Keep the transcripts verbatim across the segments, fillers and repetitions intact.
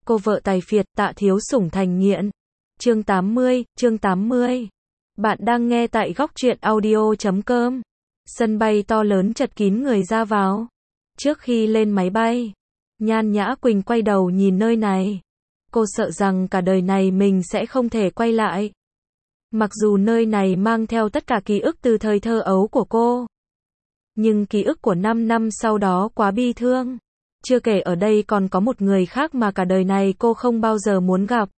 Cô vợ tài phiệt, Tạ Thiếu Sủng thành nghiện. Chương tám mươi, chương tám mươi. Bạn đang nghe tại góc truyện audio chấm com. Sân bay to lớn chật kín người ra vào. Trước khi lên máy bay, Nhan Nhã Quỳnh quay đầu nhìn nơi này. Cô sợ rằng cả đời này mình sẽ không thể quay lại. Mặc dù nơi này mang theo tất cả ký ức từ thời thơ ấu của cô. Nhưng ký ức của năm năm sau đó quá bi thương. Chưa kể ở đây còn có một người khác mà cả đời này cô không bao giờ muốn gặp.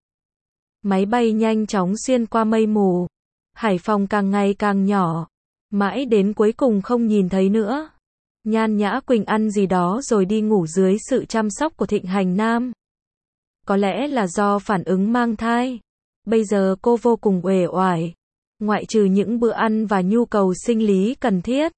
Máy bay nhanh chóng xuyên qua mây mù. Hải Phòng càng ngày càng nhỏ. Mãi đến cuối cùng không nhìn thấy nữa. Nhan Nhã Quỳnh ăn gì đó rồi đi ngủ dưới sự chăm sóc của Thịnh Hành Nam. Có lẽ là do phản ứng mang thai. Bây giờ cô vô cùng uể oải. Ngoại trừ những bữa ăn và nhu cầu sinh lý cần thiết,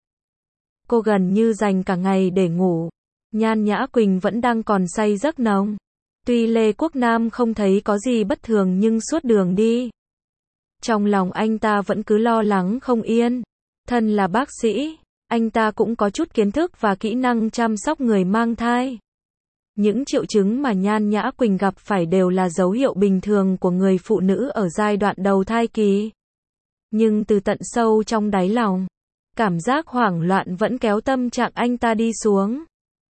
cô gần như dành cả ngày để ngủ. Nhan Nhã Quỳnh vẫn đang còn say giấc nồng. Tuy Lê Quốc Nam không thấy có gì bất thường nhưng suốt đường đi, trong lòng anh ta vẫn cứ lo lắng không yên. Thân là bác sĩ, anh ta cũng có chút kiến thức và kỹ năng chăm sóc người mang thai. Những triệu chứng mà Nhan Nhã Quỳnh gặp phải đều là dấu hiệu bình thường của người phụ nữ ở giai đoạn đầu thai kỳ. Nhưng từ tận sâu trong đáy lòng, cảm giác hoảng loạn vẫn kéo tâm trạng anh ta đi xuống.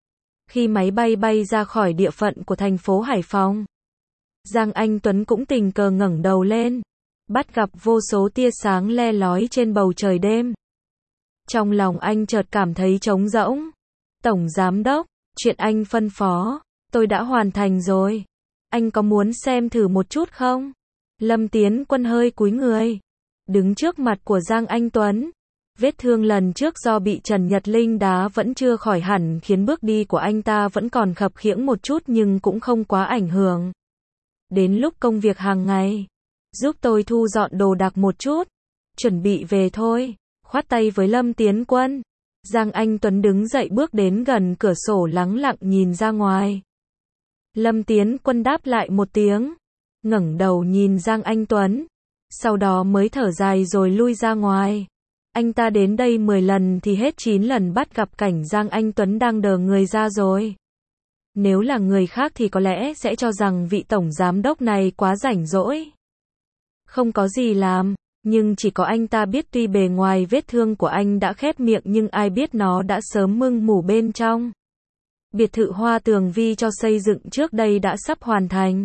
Khi máy bay bay ra khỏi địa phận của thành phố Hải Phòng, Giang Anh Tuấn cũng tình cờ ngẩng đầu lên, bắt gặp vô số tia sáng le lói trên bầu trời đêm. Trong lòng anh chợt cảm thấy trống rỗng. Tổng Giám Đốc, chuyện anh phân phó, tôi đã hoàn thành rồi. Anh có muốn xem thử một chút không? Lâm Tiến Quân hơi cúi người, đứng trước mặt của Giang Anh Tuấn. Vết thương lần trước do bị Trần Nhật Linh đá vẫn chưa khỏi hẳn khiến bước đi của anh ta vẫn còn khập khiễng một chút nhưng cũng không quá ảnh hưởng. Đến lúc công việc hàng ngày, giúp tôi thu dọn đồ đạc một chút, chuẩn bị về thôi. Khoát tay với Lâm Tiến Quân, Giang Anh Tuấn đứng dậy bước đến gần cửa sổ lắng lặng nhìn ra ngoài. Lâm Tiến Quân đáp lại một tiếng, ngẩng đầu nhìn Giang Anh Tuấn, sau đó mới thở dài rồi lui ra ngoài. Anh ta đến đây mười lần thì hết chín lần bắt gặp cảnh Giang Anh Tuấn đang đờ người ra rồi. Nếu là người khác thì có lẽ sẽ cho rằng vị tổng giám đốc này quá rảnh rỗi, không có gì làm. Nhưng chỉ có anh ta biết tuy bề ngoài vết thương của anh đã khép miệng nhưng ai biết nó đã sớm mưng mủ bên trong. Biệt thự Hoa Tường Vi cho xây dựng trước đây đã sắp hoàn thành.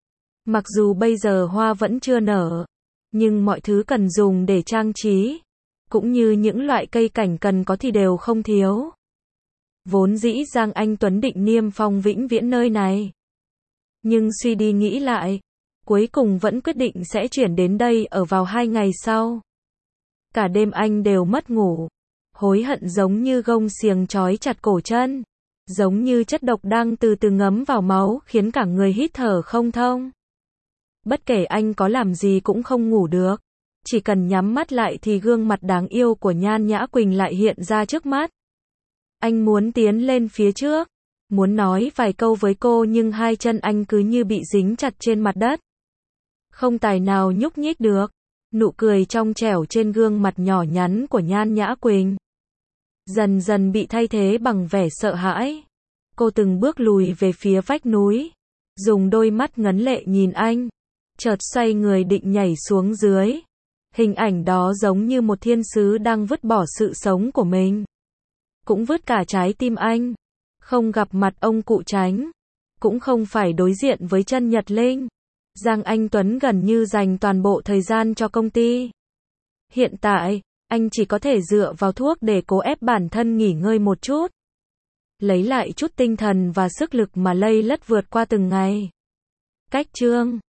Mặc dù bây giờ hoa vẫn chưa nở, nhưng mọi thứ cần dùng để trang trí, cũng như những loại cây cảnh cần có thì đều không thiếu. Vốn dĩ Giang Anh Tuấn định niêm phong vĩnh viễn nơi này. Nhưng suy đi nghĩ lại, cuối cùng vẫn quyết định sẽ chuyển đến đây ở vào hai ngày sau. Cả đêm anh đều mất ngủ. Hối hận giống như gông xiềng trói chặt cổ chân. Giống như chất độc đang từ từ ngấm vào máu khiến cả người hít thở không thông. Bất kể anh có làm gì cũng không ngủ được. Chỉ cần nhắm mắt lại thì gương mặt đáng yêu của Nhan Nhã Quỳnh lại hiện ra trước mắt. Anh muốn tiến lên phía trước, muốn nói vài câu với cô nhưng hai chân anh cứ như bị dính chặt trên mặt đất. Không tài nào nhúc nhích được. Nụ cười trong trẻo trên gương mặt nhỏ nhắn của Nhan Nhã Quỳnh dần dần bị thay thế bằng vẻ sợ hãi. Cô từng bước lùi về phía vách núi, dùng đôi mắt ngấn lệ nhìn anh, chợt xoay người định nhảy xuống dưới. Hình ảnh đó giống như một thiên sứ đang vứt bỏ sự sống của mình, cũng vứt cả trái tim anh. Không gặp mặt ông cụ Tránh, cũng không phải đối diện với Trần Nhật Linh, Giang Anh Tuấn gần như dành toàn bộ thời gian cho công ty. Hiện tại, anh chỉ có thể dựa vào thuốc để cố ép bản thân nghỉ ngơi một chút, lấy lại chút tinh thần và sức lực mà lây lất vượt qua từng ngày. Cách chương